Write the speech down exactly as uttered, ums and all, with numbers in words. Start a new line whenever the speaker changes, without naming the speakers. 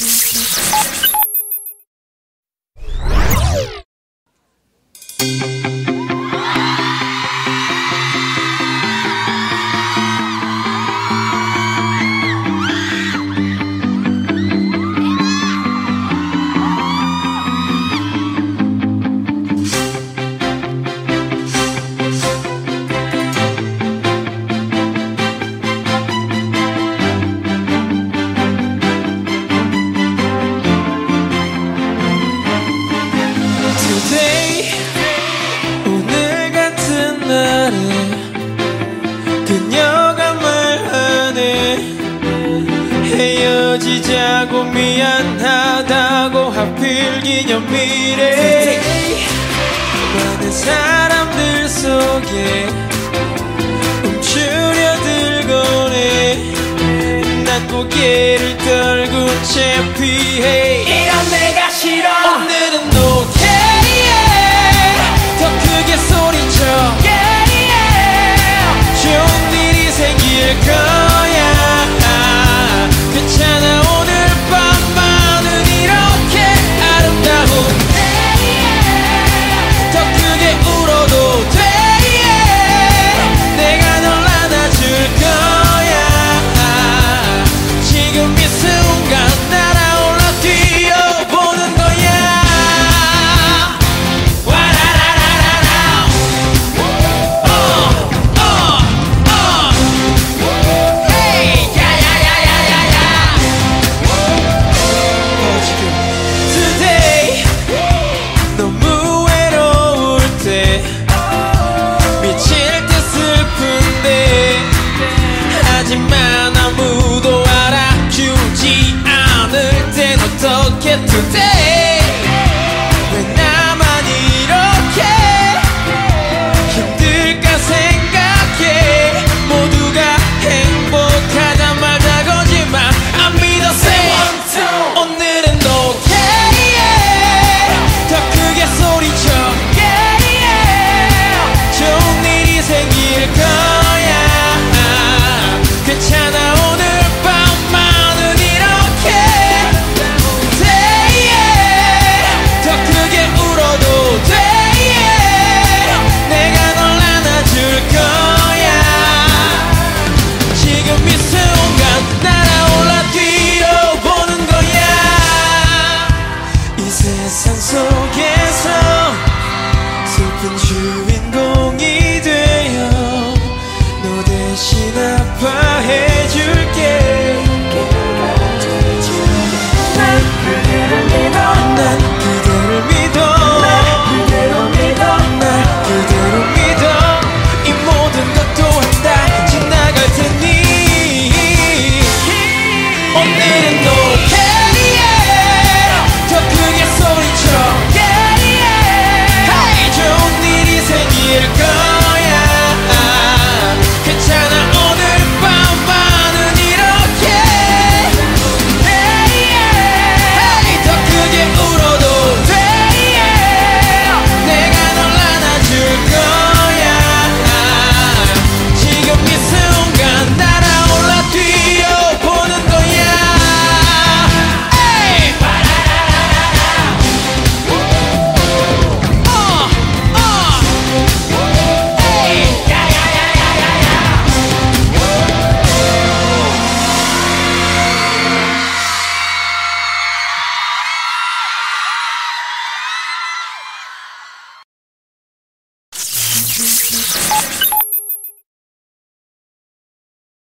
그녀가 말하네. 헤어지자고 미안하다고 하필 기념일에 많은 사람들 속에 움츠려 들고네. 난 고개를 떨군 채 피해.
이런 내가 싫어.
오늘은 오케이 더 크게 소리쳐. 좋은 일이 생길 거야. 괜찮아 오늘 밤만은 이렇게 아름다운. 더 크게 울어도 돼. 내가 널 안아줄 거야. 지금 이 순간 날아올라 뛰어보는 거야. 와라라라라라. 어, 어. Today 너무 외로울 때 미칠 듯 슬픈데 하지만 아무도 알아주지 않을 땐 어떻게 Today 왜 나만 이렇게 힘들까 생각해. 모두가 행복하단 말다 거짓말 안 믿어. Say 오늘은 오케이 더 크게 소리쳐. 좋은 일이 생길 거야. 괜찮아 오늘 밤만은 이렇게 돼. 더 크게 울어도 돼. 내가 널 안아줄 거야. 지금 이 순간 날아올라 뛰어보는 거야. 이 세상 속에서 슬픈 주인공이 되어 너 대신 아파해줄게. 난 그대를 믿어. 난 그대를 믿어. 날 그대로 믿어. 이 모든 것도 다 지나갈 테니. 오늘은 오케이 더 크게 소리쳐. Hey, 좋은 일이 생길 거야. 괜찮아 오늘 밤만은 이렇게. Hey, 더 크게 울어도 돼. 내가 널 안아줄 거야. 지금 이 순간 날아올라 뛰어보는 거야. Hey. 어, 어. Hey.